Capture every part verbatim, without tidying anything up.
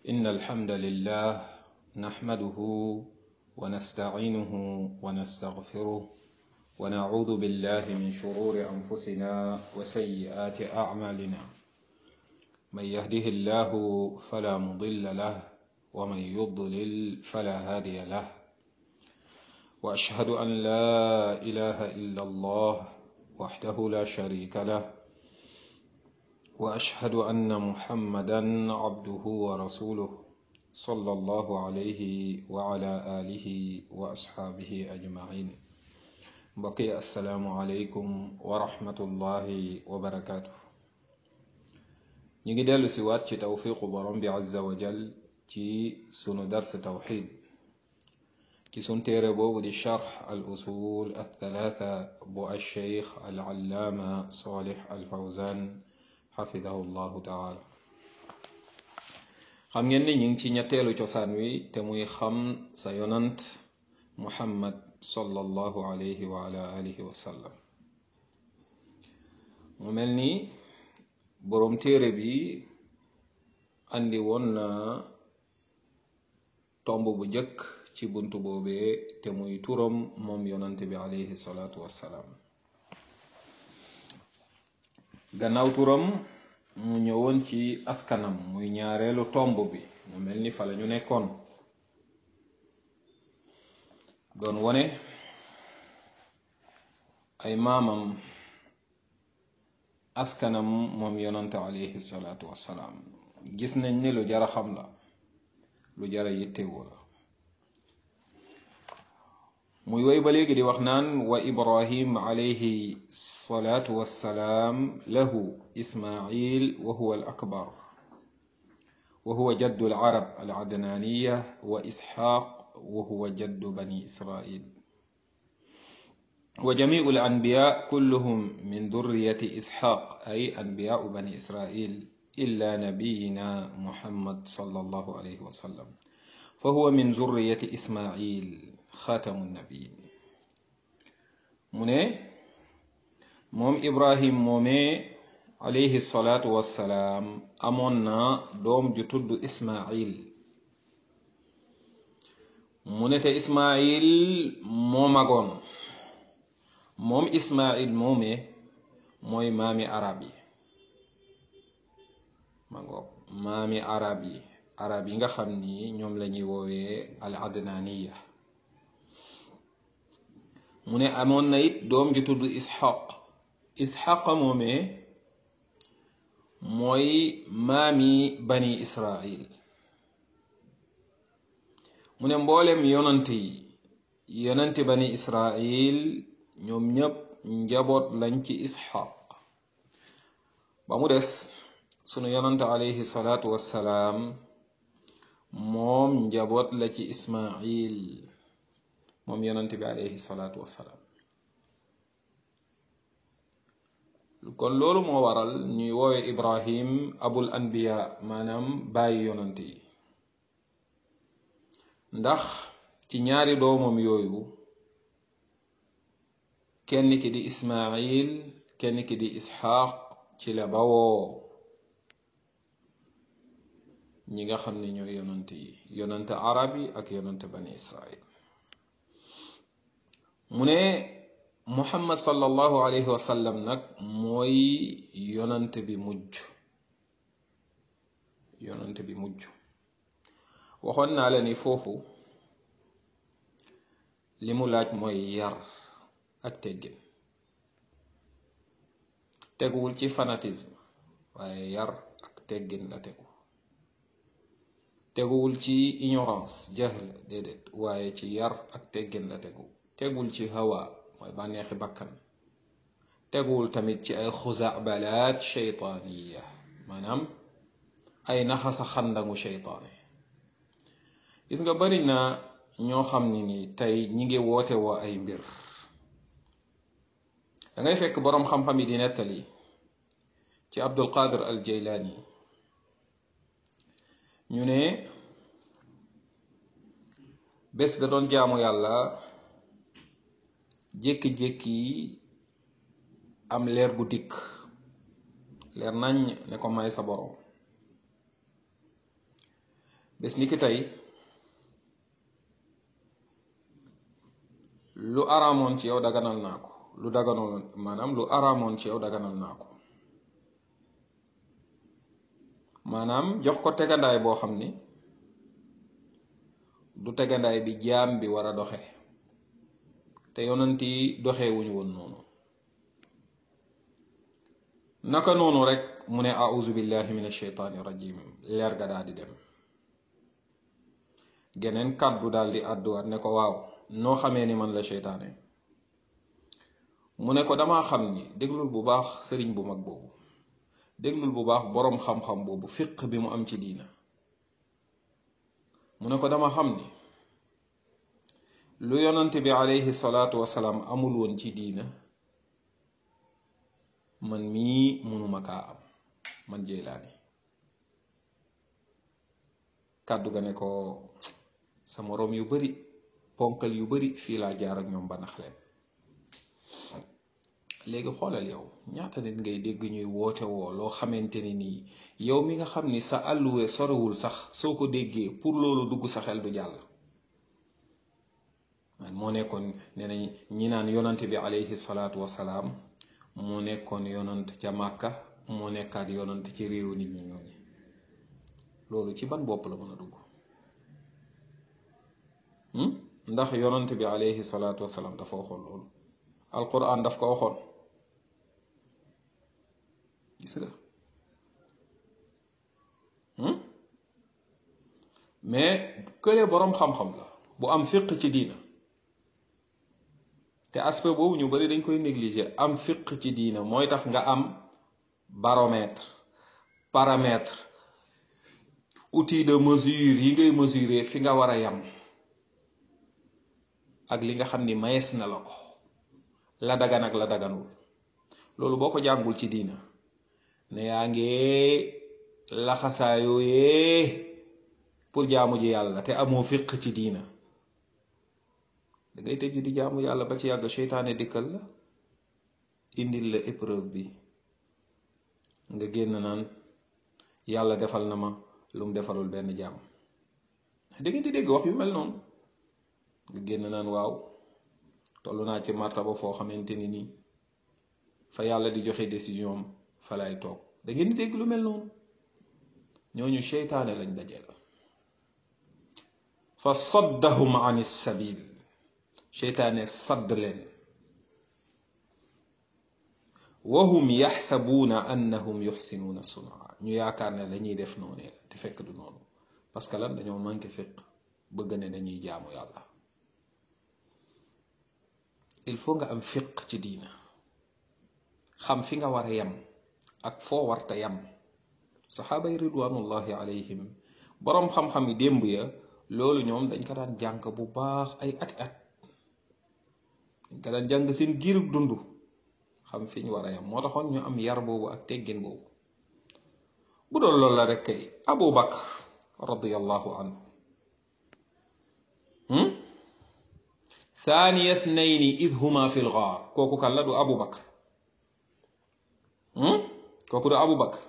إن الحمد لله نحمده ونستعينه ونستغفره ونعوذ بالله من شرور أنفسنا وسيئات أعمالنا من يهده الله فلا مضل له ومن يضلل فلا هادي له وأشهد أن لا إله إلا الله وحده لا شريك له وأشهد أن محمدا عبده ورسوله صلى الله عليه وعلى آله وأصحابه أجمعين بقي السلام عليكم ورحمة الله وبركاته نيجي ديالو سيوات ci tawfiqu borom bi azza wa jal ci sunu dars tawhid ci sun téere boobu di charx al usul al thalatha bu al cheikh al allaama salih al fawzan xafidahu llahu taala xam ngeen ni ñu ngi ci ñetteelu cosaan wi te muy xam sa yonant muhammad sallallahu alayhi wa ala alihi wa sallam mu mel ni boroom téere bi andi woon na tomb bu jëkk ci buntu boobee te muy turam moom yonant bi alayhi salaatu wassalaam gannaaw turam mu ñëwoon ci askanam muy ñaareelu tomb bi mu mel ni fa la ñu nekkoon doon wone ay maamam askanam moom yonante alayhi salaatu wassalaam gis nañ ni lu jara xam la lu jara yittewoo la muy woy ba léegi di wax naan wa ibrahim alayhi salaatu wassalaam lahu ismail wa huwa al akbar wa huwa jaddu al arab al adnaniya wa ishaq wa huwa jaddu bani israil wa jamiu al anbiya kulluhum min durriyati ishaq ay anbiyau bani israil illa nabiyina muhammad sallallahu alayhi wa sallam fa huwa min zurriyati ismail xaatamu nabiyin mu ne moom ibrahim moomee alayhi salaatu wassalaam amoon na doom ju tudd ismail mu ne te ismail moo magoon moom ismail moomee mooy maami arab yi magoog maami arab yi arab yi nga xam ni ñoom la ñuy woowee al adnaniya mu ne amoon na it doom ju tudd ishaq ishaq moomee mooy maami bani israil mu ne mboolem yonant yi yonanti bani israil ñoom ñépp njaboot lañ ci ishaq ba mu des sunu yonant alayhi salaatu wassalaam moom njaboot la ci ismail moom yonent bi alayhi salaatu wassalaam kon loolu moo waral ñuy woowe ibrahim abul anbiya maanaam bàyyi yonent yi ndax ci ñaari doomam yooyu kenn ki di ismail kenn ki di isxaaq ci la bawoo ñi nga xam ne ñooy yonent yi yonent arab yi ak yonent bani israil mu ne muhammad sallallahu alayhi wa sallam nag mooy yonant bi mujj yonant bi mujj waxoon naa la ni foofu li mu laaj mooy yar ak teggin teguwul ci fanatisme waaye yar ak teggin la tegu teguwul ci ignorance jahl déedéet waaye ci yar ak teggin la tegu tegul ci hawa mooy bànneexi bakkan teguwul tamit ci ay xuzabalaat sheytaaniya maanaam ay naxasa xandangu sheytaane gis nga bari na ñoo xam ni ni tey ñi ngi woote woo ay mbir da ngay fekk boroom xam-xam yi di nettali ci abdul qadir al jaylaani ñu ne bés da doon jaamu yàlla jékki-jékki am leer bu dikk leer nañ ne ko may sa borom bés ni ki tey lu araamoon ci yow daganal naa ko lu daganoon maanaam lu araamoon ci yow daganal naa ko maanaam jox ko tegandaay boo xam ni du tegandaay bi jaam bi war a doxe te yonent yi doxee wuñu woon noonu naka noonu rek mu ne auzu billahi min asheytaani rajim leer ga daal di dem geneen kàddu daal di àdduwaat ne ko waaw noo xamee ni man la seytaane mu ne ko damaa xam ni déglul bu baax sëriñ bu mag boobu déglul bu baax boroom xam-xam boobu fiq bi mu am ci diina mu ne ko dama xam ni lu yonante bi alayhi salaatu wasalaam amul woon ci diina man mii mënuma kaa am man Jeylaani kàddu ga ne ko sa moroom yu bari ponkal yu bari fii laa jaar ak ñoom ba nax leen léegi xoolal yow ñaata nit ngay dégg ñuy woote woo loo xamante ni nii yow mi nga xam ni sa àlluwe sorewul sax soo ko déggee pour loolu dugg sa xel du jàll moo nekkoon nee nañ ñi naan yonante bi alayhi salaatu wasalaam moo nekkoon yonant ca Màkka moo nekkaat yonant ci réewu nit ñi ñooñu loolu ci ban bopp la mën a dugg ndax yonant bi alayhi salaatu wasalaam dafa waxoon loolu alquran daf ko waxoon gis nga mais kële boroom xam-xam la bu am fiq ci diina te aspect boobu ñu bari dañ koy négliger am fiq ci diina mooy tax nga am baromètre paramètre outil de mesure yi ngay mesurer fi nga war a yam ak li nga xam ni mayees na la ko la dagan ak la daganul loolu boo ko jàngul ci diina ne yaa ngi laxasaayooyee pour jaamu ji yàlla te amoo fiq ci diina da ngay tëj di jaamu yàlla ba ci yàgg seytaane dikkal la indil la épreuve bi nga génn naan yàlla defal na ma lu mu defalul benn jaam da ngeen di dégg wax yu mel noonu nga génn naan waaw toll naa ci martaba foo xamante ni nii fa yàlla di joxe décision fa lay toog da ngeen di dégg lu mel noonu ñooñu seytaane lañ dajeel fa saddahum an sabil seytaane sadd leen wahum yaxsabuuna annahum yuxsinuuna sunaa ñu yaakaar ne dañuy def noonu te fekk du noonu parce que lan dañoo manqué fiq bëgg ne dañuy jaamu yàlla il faut nga am fiq ci diina xam fi nga war a yam ak foo warta yam saxaaba yi ridwanullahi alayhim boroom xam-xam yi démb ya loolu ñoom dañ ko daan jàng bu baax ay ati at dañ ko daan jàng seen giirug dund xam fi ñu war a yam moo taxoon ñu am yar boobu ak teggin boobu bu doon loolu la rek kay Abu Bakr radiyallahu anhu thaniya thnayni id huma fi lgaar kooku kan la du Abu Bakr kooku du Abu Bakr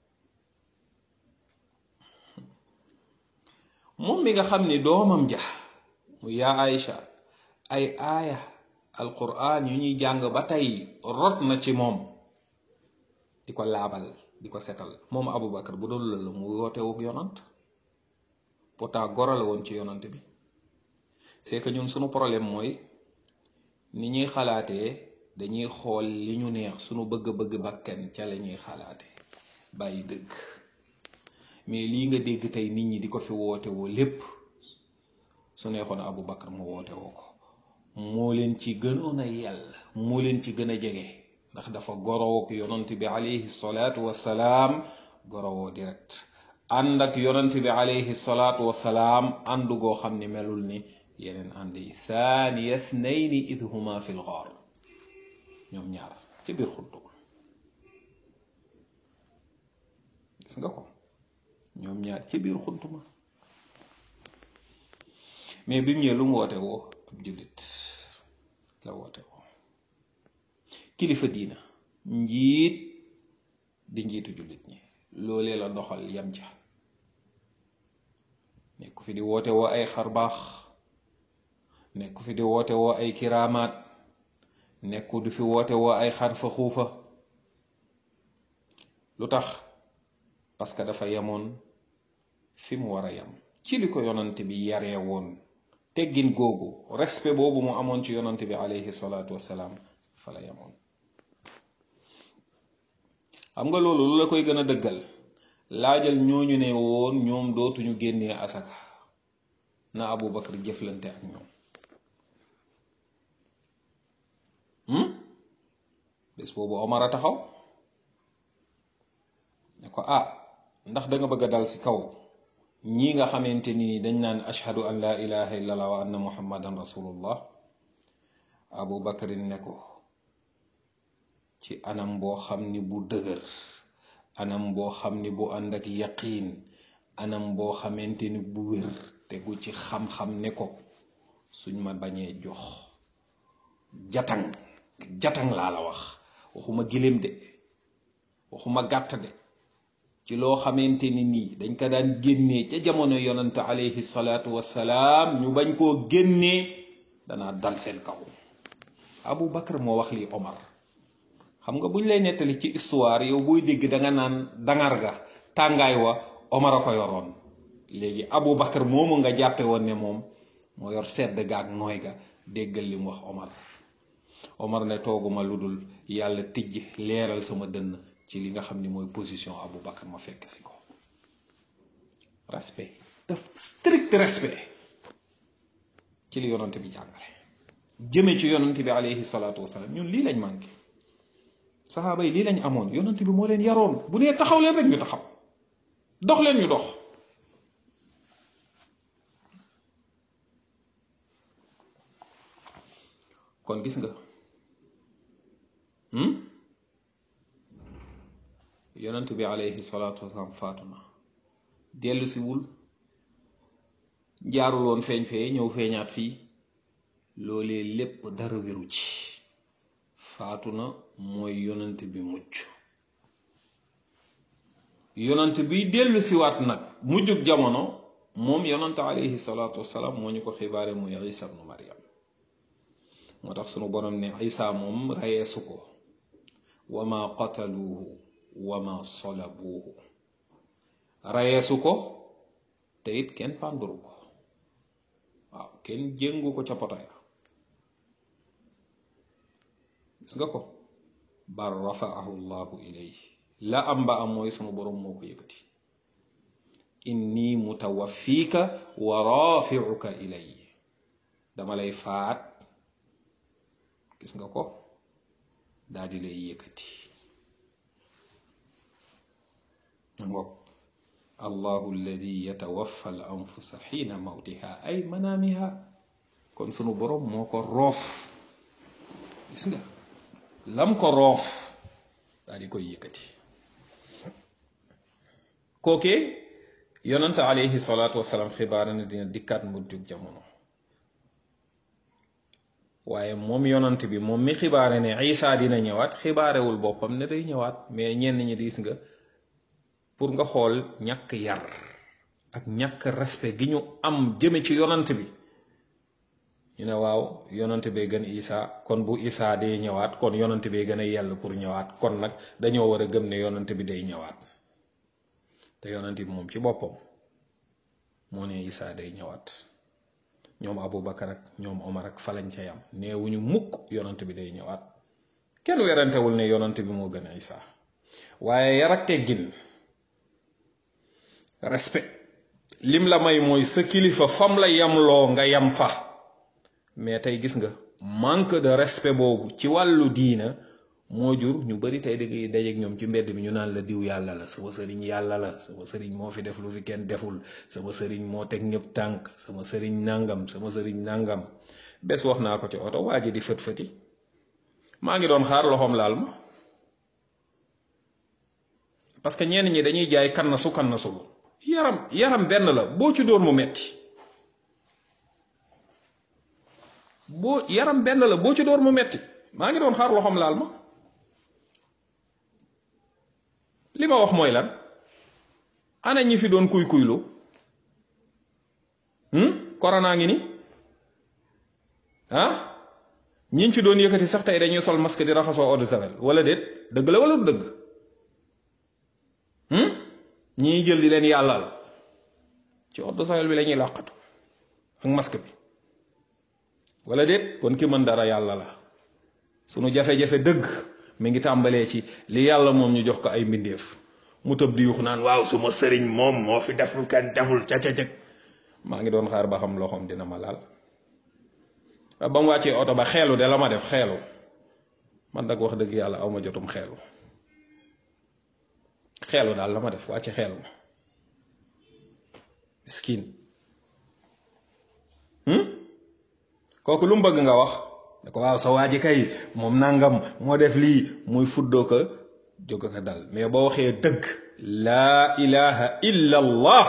moom mi nga xam ni doomam ja mu yaa Aïcha ay aaya alquran yu ñuy jàng ba tey rot na ci moom di ko laabal di ko setal moom Abu Bakr bu doon la mu woote wuk yonant pourtant goro la woon ci yonant bi c'est que ñun sunu problème mooy ni ñuy xalaatee dañuy xool li ñu neex sunu bëgg-bëgg bakken ca la ñuy xalaate bàyyi dëgg mais lii nga dégg tey nit ñi di ko fi woote woo lépp su neexoon Abu Bakr mu woote woo ko moo leen ci gënoon a yàlla moo leen ci gën a jege ndax dafa gorowook yonant bi alayhi salaatu wasalaam gorowoo direct ànd ak yonant bi alayhi salaatu wasalaam ànd goo xam ni melul ni yeneen ànd yi thaniya thnayni id huma fi lgaar ñoom ñaar ci biir xuntu gis nga ko ñoom ñaar ci biir xuntu ma mais bi mu ñëwee lu mu woote woo ab jullit la woote woo kilifa diina njiit di njiitu jullit ñi loolee la doxal yam ja nekk fi di woote woo ay xarbaax, nekk fi di woote woo ay kiraamaat, nekku du fi woote woo ay xarfa xuufa. lu tax? parce que dafa yemoon fi mu war a yem ci li ko yonante bi yaree woon. teggin googu, respect boobu mu amoon ci yonante bi alayhi salaatu wassalaam fa la yemoon. xam nga loolu lu la koy gën a dëggal, laajal ñooñu ne woon ñoom dootuñu génnee asaka, na Abu Bakar jëflante ak ñoom. bés boobu Omar a taxaw ne ko ah ndax da nga bëgg a dal ci kaw ñii nga xamante ni dañ naan ashhadu an la ilaha illallah wa anna muhammadan rasulullah. Abu Bakrin ne ko ci anam boo xam ni bu dëgër, anam boo xam ni bu ànd ak yaqiin, anam boo xamante ni bu wér tegu ci xam-xam, ne ko suñ ma bañee jox jatang jatang laa la wax, waxuma giléem de, waxuma gàtt de, ci loo xamante ni nii dañ ko daan génnee ca jamono yonante alayhi salaatu wassalaam, ñu bañ koo génnee, danaa dal seen kaw. Abu Bakar moo wax lii Omar. xam nga buñ lay nettali ci histoire, yow booy dégg da nga naan dangar ga, tàngaay wa Omar a ko yoroon. léegi Abu Bakar moomu nga jàppe woon ne moom moo yor sedd ga ak nooy ga, déggal li mu wax Omar. Omar ne tooguma lu dul yàlla tijj leeral sama dënn ci li nga xam ni mooy position Abu Bakar, ma fekk si ko. respect, daf strict respect ci li yonante bi jàngale jëme ci yonante bi alayhi salaatu wasalaam. ñun lii lañ manqué. saxaaba yi lii lañ amoon, yonante bi moo leen yaroon. bu nee taxaw leen rek ñu taxaw, dox leen ñu dox. kon gis nga yonent bi alayhi salaatu wasalaam faatu na, dellu si wul, jaarul woon feeñ fee ñëw feeñaat fii, loolee lépp dara wéru ci. faatu na mooy yonent bi mucc. yonent bi dellu si waat nag mujjug jamono, moom yonent alayhi salaatu wasalaam moo ñu ko xibaare muy Isa ibnu Maryam. moo tax sunu borom ne Isa moom rayeesu ko, wa ma qataluuhu wa ma salabuuhu. rayeesu ko te it kenn pànduru ko, waaw kenn jéngu ko ca potaya. gis nga ko, bal rafaahu llahu ilayhi. la am ba am mooy sunu borom moo ko yëkkati. inni mutawaffiika wa rafiuka ilay. dama lay faat, gis nga ko, daal di lay yëkkati. ngoog allahu alladi yatawaffa al anfusa xiina mawtiha ay manaamiha. kon sunu borom moo ko roof, gis nga lam ko roof daal di koy yëkkati. kookee yonante alayhi salaatu wasalaam xibaar na dina dikkaat mujjug jamono. waaye moom yonant bi moom mi xibaare ne Isa dina ñëwaat, xibaarewul boppam ne day ñëwaat. mais ñenn ñi diis nga pour nga xool ñàkk yar ak ñàkk respect gi ñu am jëme ci yonant bi, ñu ne waaw yonant bee gën Isa, kon bu Isa day ñëwaat kon yonant bee gën a yell pour ñëwaat, kon nag dañoo war a gëm ne yonant bi day ñëwaat. te yonant bi moom ci boppam moo ne Isa day ñëwaat. ñoom Abu Bakar ak ñoom Omar ak falañ ca yam, neewuñu mukk yonant bi day ñëwaat. kenn werantewul ne yonant bi moo gën a Isa. waaye yar ak teggin, respect, lim la may mooy sa kilifa fam la yamloo nga yam fa. mais tey gis nga manque de respect boobu ci wàllu diina moo jur ñu bari tey dangay dajeek ñoom ci mbedd bi ñu naan la diw yàlla la, sama sëriñ yàlla la, sama sëriñ moo fi def lu fi kenn deful, sama sëriñ moo teg ñëpp tànk, sama sëriñ nangam, sama sëriñ nangam. bés wax naa ko ci oto, waa ji di fët fëti, maa ngi doon xaar loxoom laal ma, parce que ñenn ñi dañuy jaay kan na su kan na sulu. yaram yaram benn la, boo ci dóor mu metti. boo yaram benn la, boo ci dóor mu metti. maa ngi doon xaar loxoom laal ma. li ma wax mooy lan? ana ñi fi doon kuy kuylu? corona ngi ni ah ñiñ ci doon yëkkati sax tey dañuy sol masque di raxasoo eau de javel wala déet dëgg la wala du dëgg ñii jël di leen yàllal ci eau de javel bi la ñuy làqatu ak masque bi wala déet kon ki mën dara yàlla la sunu jafe-jafe dëgg mi ngi tàmbalee ci li yàlla moom ñu jox ko ay mbindeef mu tëb di yux naan waaw suma sëriñ moom moo fi deful kenn deful ca ca ca maa ngi doon xaar ba xam loxoom dina ma laal ba mu wàccee oto ba xeelu de la ma def xeelu man nag wax dëgg yàlla aw ma jotum xeelu xeelu daal la ma def wàcce xeelu ma miskin kooku lu mu bëgg nga wax ne ko waaw sa waa ji kay moom nangam moo def lii muy fuddoo ko jóg ko dal mais boo waxee dëgg laa ilaha illa allah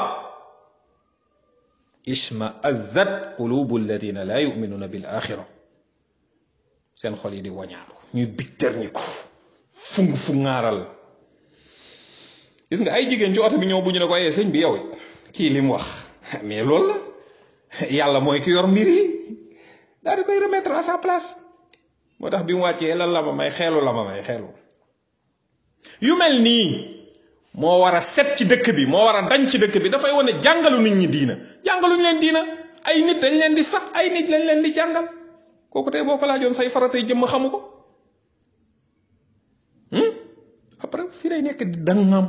ishma'azzat qulubu alladina la yu'minuna bil axira seen xol yi di wañaaru ñuy bictër ñi ko fung fu ŋaaral gis nga ay jigéen ci oto bi ñëw bu ñu ne ko yee sëñ bi yow kii li mu wax mais loolu la yàlla mooy ki yor mbir yi daal di koy remettre à sa place moo tax bi mu wàccee lan la ma may xeelu la ma may xeelu yu mel nii moo war a set ci dëkk bi moo war a dañ ci dëkk bi dafay wane jàngalu nit ñi diina jàngaluñ leen diina ay nit dañ leen di sax ay nit lañ leen di jàngal kooku tey boo ko laajoon say faratay jëmm xamu ko après fii day nekk di dangam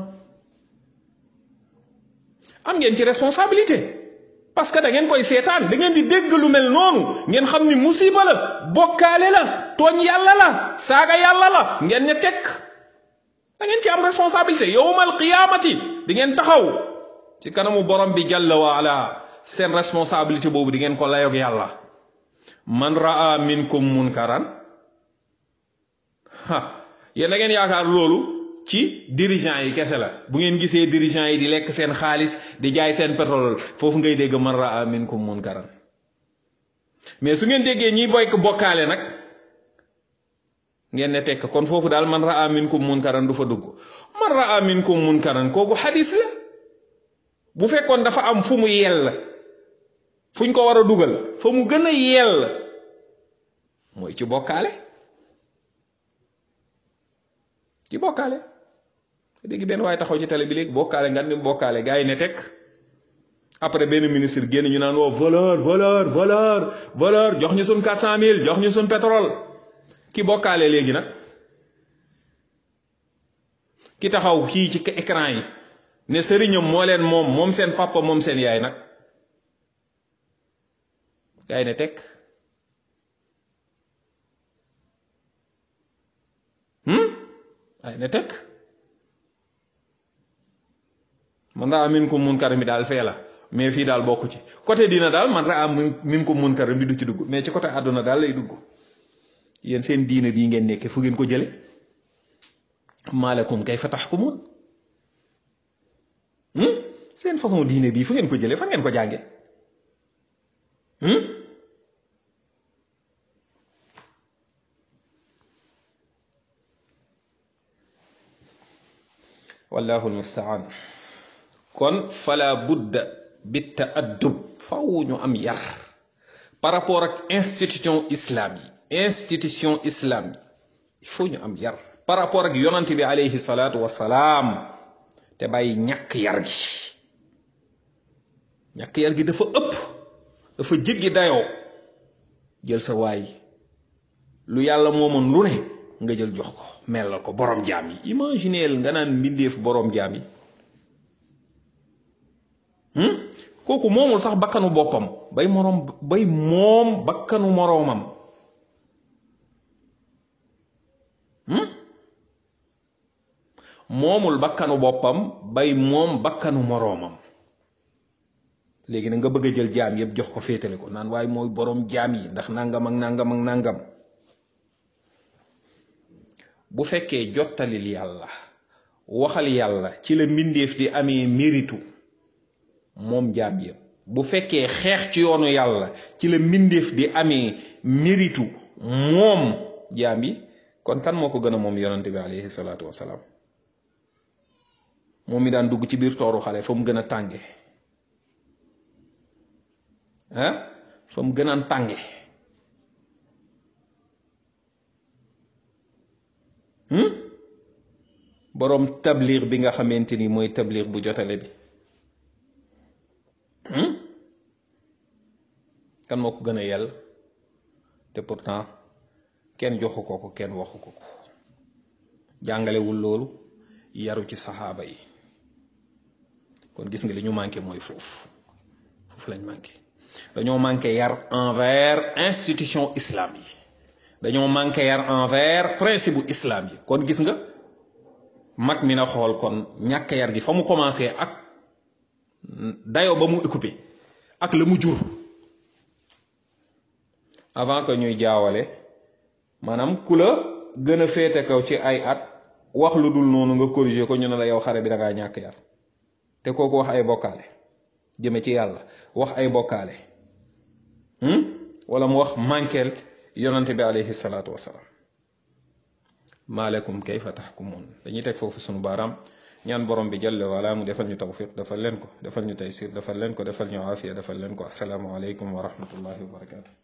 am ngeen ci responsabilité parce que da ngeen koy seetaan da ngeen di dégg lu mel noonu ngeen xam ni musiba la bokkaale la tooñ yàlla la saaga yàlla la ngeen ne tekk da ngeen ci am responsabilité yowmal qiyaamati di ngeen taxaw ci kanamu borom bi jalla wa ala seen responsabilité boobu di ngeen ko layoog yàlla man raa minkum munkaran ha yéen da ngeen yaakaar loolu ci dirigeant yi kese la bu ngeen gisee dirigeant yi di lekk seen xaalis di jaay seen pétrole foofu ngay dégg man raa minkum munkaran mais su ngeen déggee ñiy boy bokkaale nag ngeen ne tekk kon foofu daal man raa minkum munkaran du fa dugg man raa minkum munkaran kooku xadis la bu fekkoon dafa am fu mu yell fuñ ko war a dugal fa mu gën a yell mooy ci bokkaale ci bokkaale dégg benn waaye taxaw ci télé bi léegi bokkaale nga ni bokkaale gars yi ne tekk après benn ministre génn ñu naan woo voleur voleur voleur voleur jox ñu suñ quatre cent mille jox ñu suñ pétrole ki bokkaale léegi nag ki taxaw fii ci écran yi ne sëriñam moo leen moom moom seen papa moom seen yaay nag gars yi ne tekk ay ne tekk man raa minkum munkaram bi daal fee la mais fii daal bokku ci côté dina daal man raa minkum munkaram bi du ci dugg mais ci côté àdduna daal lay dugg yéen seen diina bii ngeen nekkee fu ngeen ko jële maalakum kayfa tahkumun seen façon diine bii fu ngeen ko jële fan ngeen ko jànge wallahu almustaan kon fala budda bi taaddub faw ñu am yar par rapport ak institution islam yi institution islam yi il faut ñu am yar par rapport ak yonante bi alayhi salaatu wasalaam te bàyyi ñàkk yar gi ñàkk yar gi dafa ëpp dafa jéggi dayoo jël sa waay lu yàlla moomoon lu ne nga jël jox ko melal ko borom jaam yi imagineel nga naan mbindeef borom jaam yi kooku moomul sax bakkanu boppam bay moroom bay moom bakkanu moroomam moomul bakkanu boppam bay moom bakkanu moroomam léegi nag nga bëgg a jël jaam yëpp jox ko féetale ko naan waaye mooy borom jaam yi ndax nangam ak nangam ak nangam bu fekkee jottalil yàlla waxal yàlla ci la mbindeef di amee méritu moom jaam yëpp bu fekkee xeex ci yoonu yàlla ci la mbindeef di amee méritu moom jaam yi kon kan moo ko gën a moom yonante bi alayhi salaatu wasalaam moom mi daan dugg ci biir tooru xale fa mu gën a tànge ah fa mu gën a tànge boroom tabliir bi nga xamante ni mooy tabliir bu jotale bi kan moo ko gën a yell te pourtant kenn joxu ko ko kenn waxu ko ko jàngalewul loolu yaru ci saxaaba yi kon gis nga li ñu manqué mooy foofu foofu lañ manqué dañoo manqué yar envers institution islam yi dañoo manqué yar envers principe bu islam yi kon gis nga mag mi na xool kon ñàkk yar gi fa mu commencé ak dayo ba mu occupé ak la mu jur avant que ñuy jaawale maanaam ku la gën a féete kaw ci ay at wax lu dul noonu nga corriger ko ñu ne la yow xare bi da ngaa ñàkk yar te kooku wax ay bokkaale jëme ci yàlla wax ay bokkaale wala mu wax manqueel yonante bi alayhi salaatu wasalaam maalakum kayfa taxkumuun dañuy teg foofu sunu baaraam ñaan borom bi jalla wala mu defal ñu tawfiq defal leen ko defal ñu taysir defal leen ko defal ñu aafiya defal leen ko assalaamu aleykum wa rahmatullahi wa barakatuh